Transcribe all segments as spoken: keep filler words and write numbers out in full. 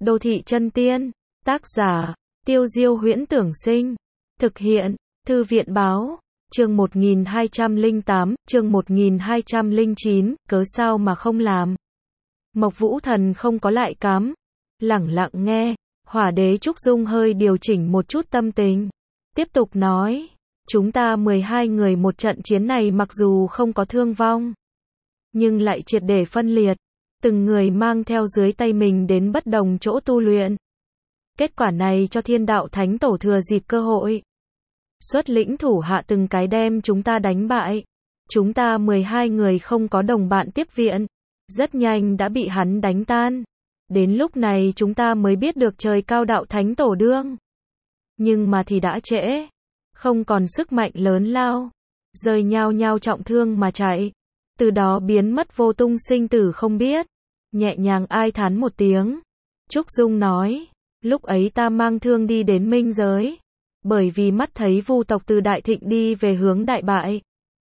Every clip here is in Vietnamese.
Đô thị chân tiên, tác giả, Tiêu Diêu Huyễn Tưởng Sinh, thực hiện, Thư viện Báo, chương một nghìn hai trăm lẻ tám, chương một nghìn hai trăm lẻ chín, cớ sao mà không làm. Mộc Vũ Thần không có lại cám, lẳng lặng nghe, Hỏa Đế Trúc Dung hơi điều chỉnh một chút tâm tình, tiếp tục nói, chúng ta mười hai người một trận chiến này mặc dù không có thương vong, nhưng lại triệt để phân liệt, từng người mang theo dưới tay mình đến bất đồng chỗ tu luyện. Kết quả này cho Thiên Đạo Thánh Tổ thừa dịp cơ hội, xuất lĩnh thủ hạ từng cái đem chúng ta đánh bại. Chúng ta mười hai người không có đồng bạn tiếp viện, rất nhanh đã bị hắn đánh tan. Đến lúc này chúng ta mới biết được trời cao đạo Thánh Tổ đương. Nhưng mà thì đã trễ, không còn sức mạnh lớn lao, rơi nhao nhao trọng thương mà chạy, từ đó biến mất vô tung sinh tử không biết. Nhẹ nhàng ai thán một tiếng, Trúc Dung nói, lúc ấy ta mang thương đi đến minh giới, bởi vì mắt thấy vu tộc từ đại thịnh đi về hướng đại bại,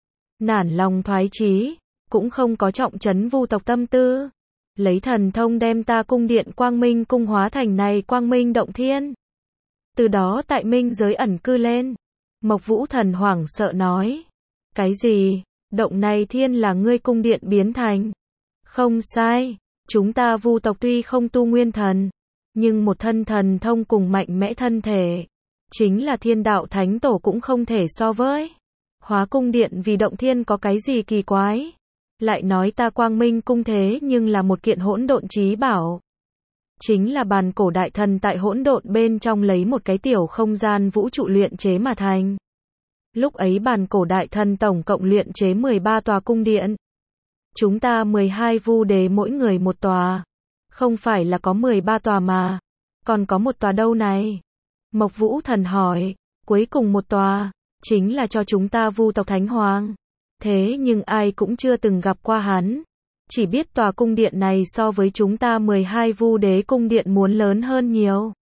nản lòng thoái chí, cũng không có trọng trấn vu tộc tâm tư, lấy thần thông đem ta cung điện Quang Minh cung hóa thành này Quang Minh động thiên, từ đó tại minh giới ẩn cư lên. Mộc Vũ Thần hoảng sợ nói, cái gì, động này thiên là ngươi cung điện biến thành? Không sai, chúng ta vu tộc tuy không tu nguyên thần, nhưng một thân thần thông cùng mạnh mẽ thân thể, chính là Thiên Đạo Thánh Tổ cũng không thể so với. Hóa cung điện vì động thiên có cái gì kỳ quái? Lại nói ta Quang Minh cung thế nhưng là một kiện hỗn độn chí bảo, chính là bàn cổ đại thần tại hỗn độn bên trong lấy một cái tiểu không gian vũ trụ luyện chế mà thành. Lúc ấy bàn cổ đại thần tổng cộng luyện chế mười ba tòa cung điện. Chúng ta mười hai vu đế mỗi người một tòa, không phải là có mười ba tòa mà, còn có một tòa đâu này? Mộc Vũ Thần hỏi, cuối cùng một tòa, chính là cho chúng ta vu tộc Thánh Hoàng. Thế nhưng ai cũng chưa từng gặp qua hắn, chỉ biết tòa cung điện này so với chúng ta mười hai vu đế cung điện muốn lớn hơn nhiều.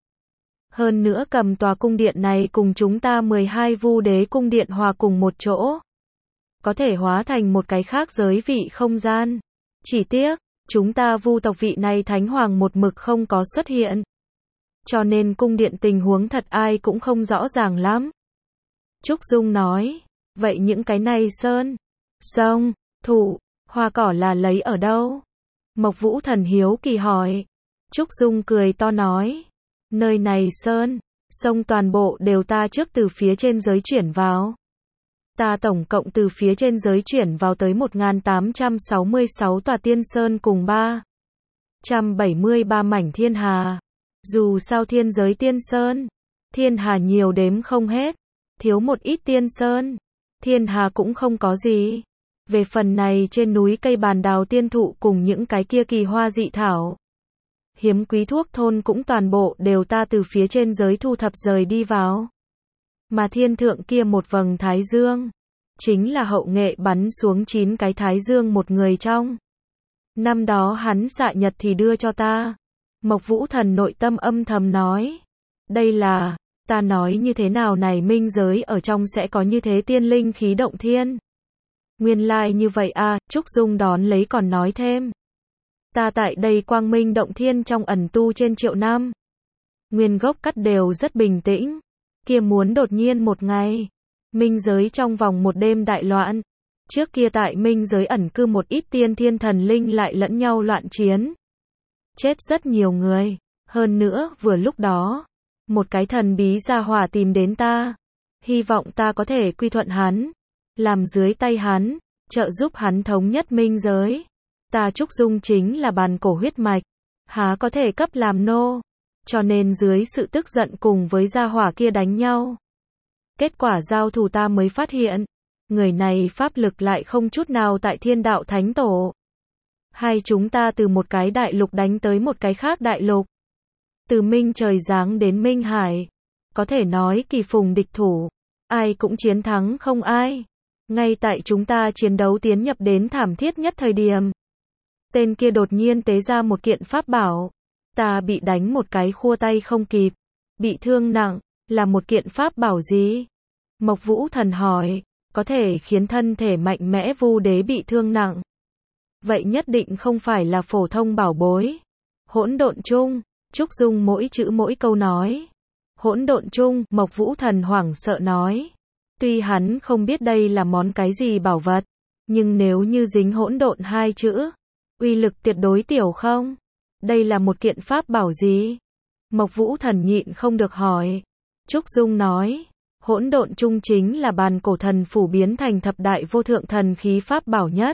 Hơn nữa cầm tòa cung điện này cùng chúng ta mười hai vu đế cung điện hòa cùng một chỗ, có thể hóa thành một cái khác giới vị không gian. Chỉ tiếc, chúng ta vu tộc vị này Thánh Hoàng một mực không có xuất hiện, cho nên cung điện tình huống thật ai cũng không rõ ràng lắm. Trúc Dung nói, vậy những cái này sơn, sông, thụ, hoa cỏ là lấy ở đâu? Mộc Vũ Thần hiếu kỳ hỏi. Trúc Dung cười to nói, nơi này sơn, sông toàn bộ đều ta trước từ phía trên giới chuyển vào. Ta tổng cộng từ phía trên giới chuyển vào tới một nghìn tám trăm sáu mươi sáu tòa tiên sơn cùng ba trăm bảy mươi ba mảnh thiên hà. Dù sao thiên giới tiên sơn, thiên hà nhiều đếm không hết, thiếu một ít tiên sơn, thiên hà cũng không có gì. Về phần này trên núi cây bàn đào tiên thụ cùng những cái kia kỳ hoa dị thảo, hiếm quý thuốc thôn cũng toàn bộ đều ta từ phía trên giới thu thập rời đi vào. Mà thiên thượng kia một vầng thái dương, chính là hậu nghệ bắn xuống chín cái thái dương một người trong. Năm đó hắn xạ nhật thì đưa cho ta. Mộc Vũ Thần nội tâm âm thầm nói, đây là, ta nói như thế nào này minh giới ở trong sẽ có như thế tiên linh khí động thiên. Nguyên lai like như vậy à, Trúc Dung đón lấy còn nói thêm. Ta tại đây Quang Minh động thiên trong ẩn tu trên triệu năm. Nguyên gốc cắt đều rất bình tĩnh. Kia muốn đột nhiên một ngày, minh giới trong vòng một đêm đại loạn. Trước kia tại minh giới ẩn cư một ít tiên thiên thần linh lại lẫn nhau loạn chiến, chết rất nhiều người. Hơn nữa vừa lúc đó, một cái thần bí gia hỏa tìm đến ta, hy vọng ta có thể quy thuận hắn, làm dưới tay hắn, trợ giúp hắn thống nhất minh giới. Ta Trúc Dung chính là bàn cổ huyết mạch, há có thể cấp làm nô, cho nên dưới sự tức giận cùng với gia hỏa kia đánh nhau. Kết quả giao thủ ta mới phát hiện, người này pháp lực lại không chút nào tại Thiên Đạo Thánh Tổ. Hai chúng ta từ một cái đại lục đánh tới một cái khác đại lục, từ minh trời giáng đến minh hải, có thể nói kỳ phùng địch thủ, ai cũng chiến thắng không ai. Ngay tại chúng ta chiến đấu tiến nhập đến thảm thiết nhất thời điểm, tên kia đột nhiên tế ra một kiện pháp bảo, ta bị đánh một cái khua tay không kịp, bị thương nặng. Là một kiện pháp bảo gì? Mộc Vũ Thần hỏi, có thể khiến thân thể mạnh mẽ vu đế bị thương nặng. Vậy nhất định không phải là phổ thông bảo bối. Hỗn độn chung, Trúc Dung mỗi chữ mỗi câu nói. Hỗn độn chung, Mộc Vũ Thần hoảng sợ nói. Tuy hắn không biết đây là món cái gì bảo vật, nhưng nếu như dính hỗn độn hai chữ, uy lực tuyệt đối tiểu không? Đây là một kiện pháp bảo gì? Mộc Vũ Thần nhịn không được hỏi. Trúc Dung nói, hỗn độn chung chính là bàn cổ thần phủ biến thành thập đại vô thượng thần khí pháp bảo nhất.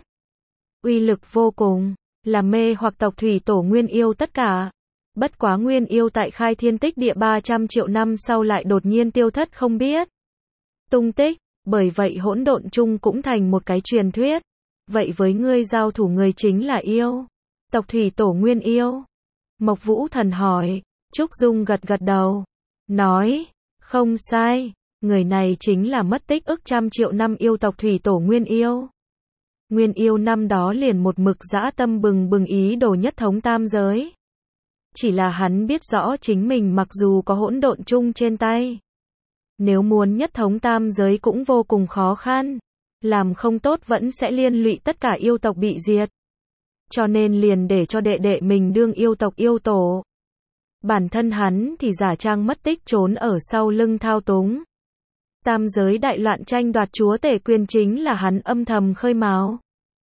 Uy lực vô cùng, là mê hoặc tộc thủy tổ Nguyên Yêu tất cả. Bất quá Nguyên Yêu tại khai thiên tích địa ba trăm triệu năm sau lại đột nhiên tiêu thất không biết tung tích, bởi vậy hỗn độn chung cũng thành một cái truyền thuyết. Vậy với ngươi giao thủ người chính là yêu, tộc thủy tổ Nguyên Yêu? Mộc Vũ Thần hỏi. Trúc Dung gật gật đầu, nói, không sai, người này chính là mất tích ức trăm triệu năm yêu tộc thủy tổ Nguyên Yêu. Nguyên Yêu năm đó liền một mực dã tâm bừng bừng ý đồ nhất thống tam giới. Chỉ là hắn biết rõ chính mình mặc dù có hỗn độn chung trên tay, nếu muốn nhất thống tam giới cũng vô cùng khó khăn, làm không tốt vẫn sẽ liên lụy tất cả yêu tộc bị diệt. Cho nên liền để cho đệ đệ mình đương yêu tộc yêu tổ. Bản thân hắn thì giả trang mất tích trốn ở sau lưng thao túng. Tam giới đại loạn tranh đoạt chúa tể quyền chính là hắn âm thầm khơi mào.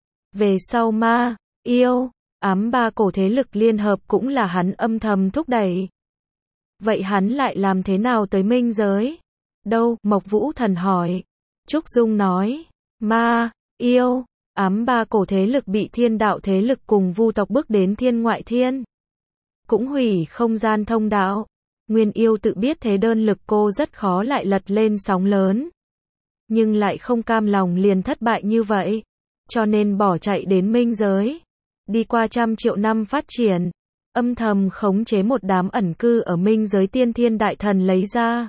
Về sau ma, yêu, ám ba cổ thế lực liên hợp cũng là hắn âm thầm thúc đẩy. Vậy hắn lại làm thế nào tới minh giới? Đâu? Mộc Vũ Thần hỏi. Trúc Dung nói, ma, yêu, ám ba cổ thế lực bị thiên đạo thế lực cùng vu tộc bước đến thiên ngoại thiên. Cũng hủy không gian thông đạo. Nguyên Yêu tự biết thế đơn lực cô rất khó lại lật lên sóng lớn. Nhưng lại không cam lòng liền thất bại như vậy. Cho nên bỏ chạy đến minh giới. Đi qua trăm triệu năm phát triển. Âm thầm khống chế một đám ẩn cư ở minh giới tiên thiên đại thần lấy ra.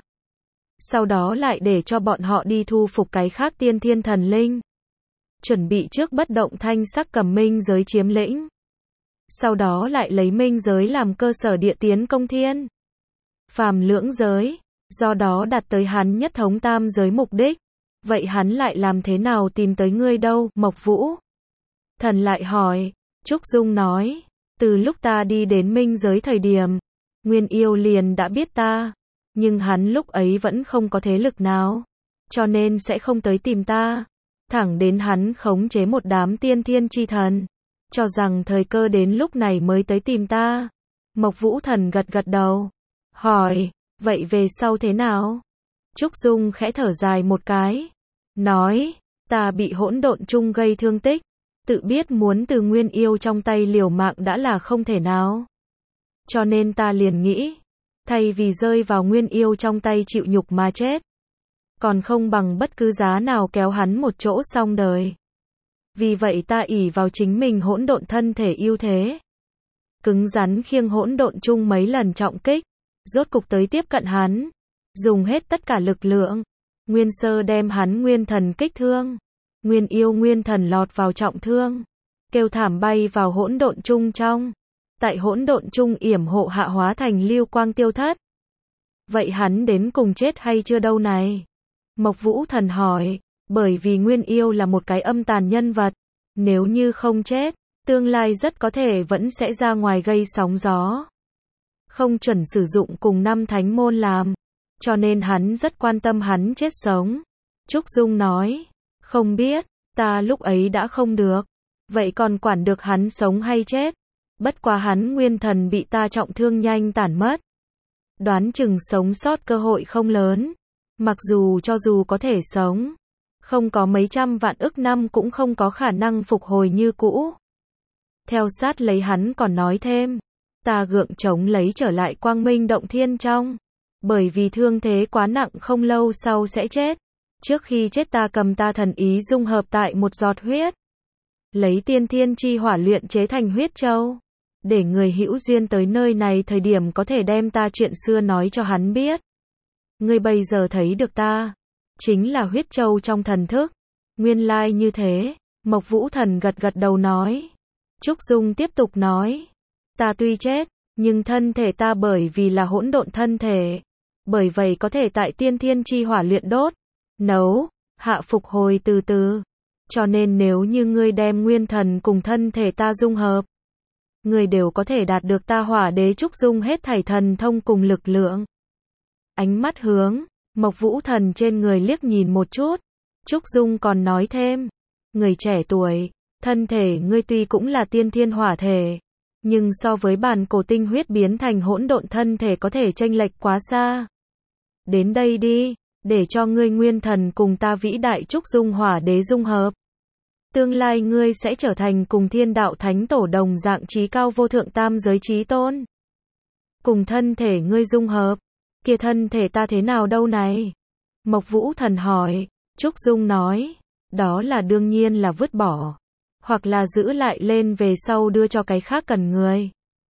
Sau đó lại để cho bọn họ đi thu phục cái khác tiên thiên thần linh. Chuẩn bị trước bất động thanh sắc cầm minh giới chiếm lĩnh. Sau đó lại lấy minh giới làm cơ sở địa tiến công thiên phàm lưỡng giới, do đó đạt tới hắn nhất thống tam giới mục đích. Vậy hắn lại làm thế nào tìm tới ngươi đâu? Mộc Vũ Thần lại hỏi. Trúc Dung nói, từ lúc ta đi đến minh giới thời điểm, Nguyên Yêu liền đã biết ta, nhưng hắn lúc ấy vẫn không có thế lực nào, cho nên sẽ không tới tìm ta. Thẳng đến hắn khống chế một đám tiên thiên chi thần, cho rằng thời cơ đến lúc này mới tới tìm ta. Mộc Vũ Thần gật gật đầu, hỏi, vậy về sau thế nào? Trúc Dung khẽ thở dài một cái, nói, ta bị hỗn độn chung gây thương tích, tự biết muốn từ Nguyên Yêu trong tay liều mạng đã là không thể nào. Cho nên ta liền nghĩ, thay vì rơi vào Nguyên Yêu trong tay chịu nhục mà chết, còn không bằng bất cứ giá nào kéo hắn một chỗ xong đời. Vì vậy ta ỷ vào chính mình hỗn độn thân thể ưu thế, cứng rắn khiêng hỗn độn chung mấy lần trọng kích, rốt cục tới tiếp cận hắn, dùng hết tất cả lực lượng, nguyên sơ đem hắn nguyên thần kích thương, Nguyên Yêu nguyên thần lọt vào trọng thương, kêu thảm bay vào hỗn độn chung trong, tại hỗn độn chung yểm hộ hạ hóa thành lưu quang tiêu thất. Vậy hắn đến cùng chết hay chưa đâu này? Mộc Vũ Thần hỏi, bởi vì Nguyên Yêu là một cái âm tàn nhân vật, nếu như không chết, tương lai rất có thể vẫn sẽ ra ngoài gây sóng gió. Không chuẩn sử dụng cùng năm thánh môn làm, cho nên hắn rất quan tâm hắn chết sống. Trúc Dung nói, không biết, ta lúc ấy đã không được, vậy còn quản được hắn sống hay chết? Bất quá hắn nguyên thần bị ta trọng thương nhanh tản mất, đoán chừng sống sót cơ hội không lớn. Mặc dù cho dù có thể sống, không có mấy trăm vạn ức năm cũng không có khả năng phục hồi như cũ. Theo sát lấy hắn còn nói thêm, ta gượng chống lấy trở lại quang minh động thiên trong, bởi vì thương thế quá nặng không lâu sau sẽ chết. Trước khi chết ta cầm ta thần ý dung hợp tại một giọt huyết, lấy tiên thiên chi hỏa luyện chế thành huyết châu, để người hữu duyên tới nơi này thời điểm có thể đem ta chuyện xưa nói cho hắn biết. Ngươi bây giờ thấy được ta, chính là huyết châu trong thần thức. Nguyên lai như thế. Mộc Vũ Thần gật gật đầu nói. Trúc Dung tiếp tục nói, ta tuy chết, nhưng thân thể ta bởi vì là hỗn độn thân thể, bởi vậy có thể tại tiên thiên chi hỏa luyện đốt, nấu, hạ phục hồi từ từ. Cho nên nếu như ngươi đem nguyên thần cùng thân thể ta dung hợp, người đều có thể đạt được ta Hỏa Đế Trúc Dung hết thảy thần thông cùng lực lượng. Ánh mắt hướng Mộc Vũ Thần trên người liếc nhìn một chút, Trúc Dung còn nói thêm, người trẻ tuổi, thân thể ngươi tuy cũng là tiên thiên hỏa thể, nhưng so với bản cổ tinh huyết biến thành hỗn độn thân thể có thể chênh lệch quá xa. Đến đây đi, để cho ngươi nguyên thần cùng ta vĩ đại Trúc Dung Hỏa Đế dung hợp. Tương lai ngươi sẽ trở thành cùng thiên đạo thánh tổ đồng dạng trí cao vô thượng tam giới trí tôn. Cùng thân thể ngươi dung hợp, kia thân thể ta thế nào đâu này? Mộc Vũ Thần hỏi, Trúc Dung nói, đó là đương nhiên là vứt bỏ, hoặc là giữ lại lên về sau đưa cho cái khác cần người.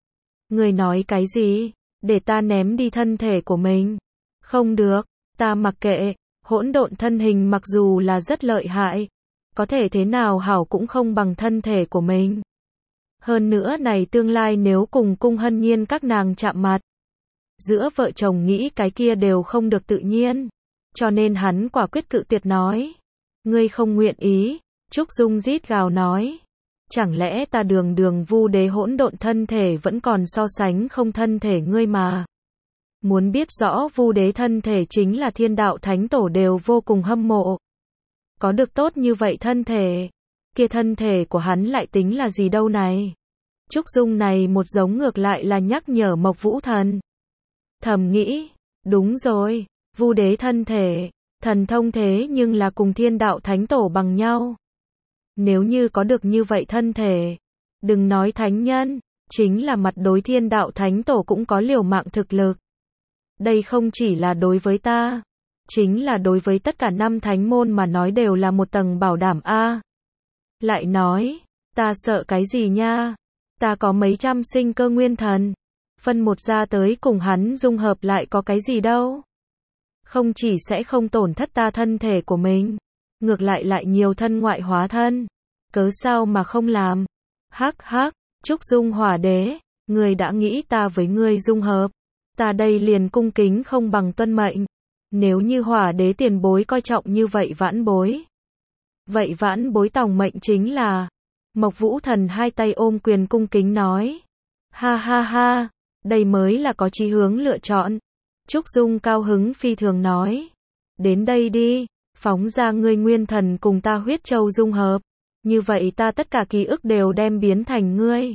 Ngươi nói cái gì? Để ta ném đi thân thể của mình? Không được, ta mặc kệ, hỗn độn thân hình mặc dù là rất lợi hại, có thể thế nào hảo cũng không bằng thân thể của mình. Hơn nữa này tương lai nếu cùng Cung Hân Nhiên các nàng chạm mặt, giữa vợ chồng nghĩ cái kia đều không được tự nhiên, cho nên hắn quả quyết cự tuyệt nói. Ngươi không nguyện ý, Trúc Dung rít gào nói. Chẳng lẽ ta đường đường Vu Đế hỗn độn thân thể vẫn còn so sánh không thân thể ngươi mà. Muốn biết rõ Vu Đế thân thể chính là thiên đạo thánh tổ đều vô cùng hâm mộ. Có được tốt như vậy thân thể, kia thân thể của hắn lại tính là gì đâu này. Trúc Dung này một giống ngược lại là nhắc nhở Mộc Vũ Thần. Thầm nghĩ, đúng rồi, Vu Đế thân thể, thần thông thế nhưng là cùng thiên đạo thánh tổ bằng nhau. Nếu như có được như vậy thân thể, đừng nói thánh nhân, chính là mặt đối thiên đạo thánh tổ cũng có liều mạng thực lực. Đây không chỉ là đối với ta, chính là đối với tất cả năm thánh môn mà nói đều là một tầng bảo đảm a. Lại nói, ta sợ cái gì nha? Ta có mấy trăm sinh cơ nguyên thần, phân một ra tới cùng hắn dung hợp lại có cái gì đâu? Không chỉ sẽ không tổn thất ta thân thể của mình, ngược lại lại nhiều thân ngoại hóa thân, cớ sao mà không làm? Hắc hắc, Trúc Dung Hỏa Đế, ngươi đã nghĩ ta với ngươi dung hợp, ta đây liền cung kính không bằng tuân mệnh. Nếu như Hỏa Đế tiền bối coi trọng như vậy vãn bối, vậy vãn bối tòng mệnh chính là. Mộc Vũ Thần hai tay ôm quyền cung kính nói. Ha ha ha, đây mới là có chí hướng lựa chọn. Trúc Dung cao hứng phi thường nói. Đến đây đi, phóng ra ngươi nguyên thần cùng ta huyết châu dung hợp. Như vậy ta tất cả ký ức đều đem biến thành ngươi.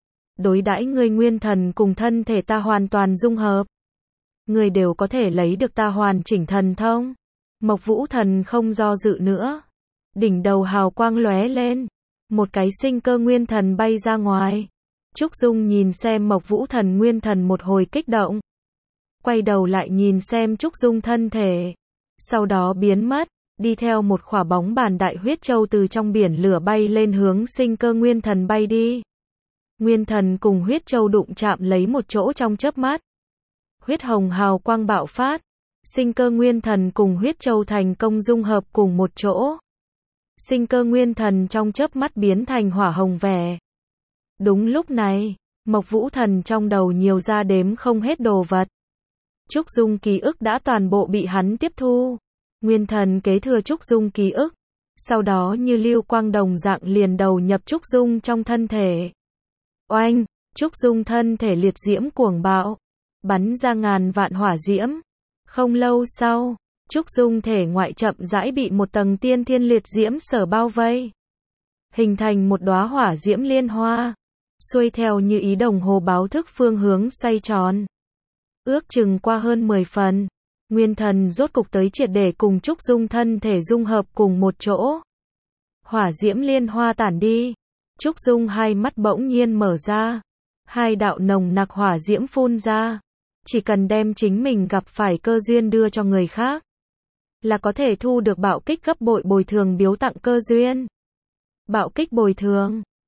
Đối đãi ngươi nguyên thần cùng thân thể ta hoàn toàn dung hợp. Ngươi đều có thể lấy được ta hoàn chỉnh thần thông. Mộc Vũ Thần không do dự nữa. Đỉnh đầu hào quang lóe lên. Một cái sinh cơ nguyên thần bay ra ngoài. Trúc Dung nhìn xem Mộc Vũ Thần nguyên thần một hồi kích động. Quay đầu lại nhìn xem Trúc Dung thân thể. Sau đó biến mất, đi theo một khỏa bóng bàn đại huyết châu từ trong biển lửa bay lên hướng sinh cơ nguyên thần bay đi. Nguyên thần cùng huyết châu đụng chạm lấy một chỗ trong chớp mắt. Huyết hồng hào quang bạo phát. Sinh cơ nguyên thần cùng huyết châu thành công dung hợp cùng một chỗ. Sinh cơ nguyên thần trong chớp mắt biến thành hỏa hồng vẻ. Đúng lúc này, Mộc Vũ Thần trong đầu nhiều ra đếm không hết đồ vật. Trúc Dung ký ức đã toàn bộ bị hắn tiếp thu. Nguyên thần kế thừa Trúc Dung ký ức. Sau đó như lưu quang đồng dạng liền đầu nhập Trúc Dung trong thân thể. Oanh, Trúc Dung thân thể liệt diễm cuồng bạo. Bắn ra ngàn vạn hỏa diễm. Không lâu sau, Trúc Dung thể ngoại chậm rãi bị một tầng tiên thiên liệt diễm sở bao vây. Hình thành một đóa hỏa diễm liên hoa. Xuôi theo như ý đồng hồ báo thức phương hướng xoay tròn. Ước chừng qua hơn mười phần. Nguyên thần rốt cục tới triệt để cùng Trúc Dung thân thể dung hợp cùng một chỗ. Hỏa diễm liên hoa tản đi. Trúc Dung hai mắt bỗng nhiên mở ra. Hai đạo nồng nặc hỏa diễm phun ra. Chỉ cần đem chính mình gặp phải cơ duyên đưa cho người khác, là có thể thu được bạo kích gấp bội bồi thường biếu tặng cơ duyên. Bạo kích bồi thường.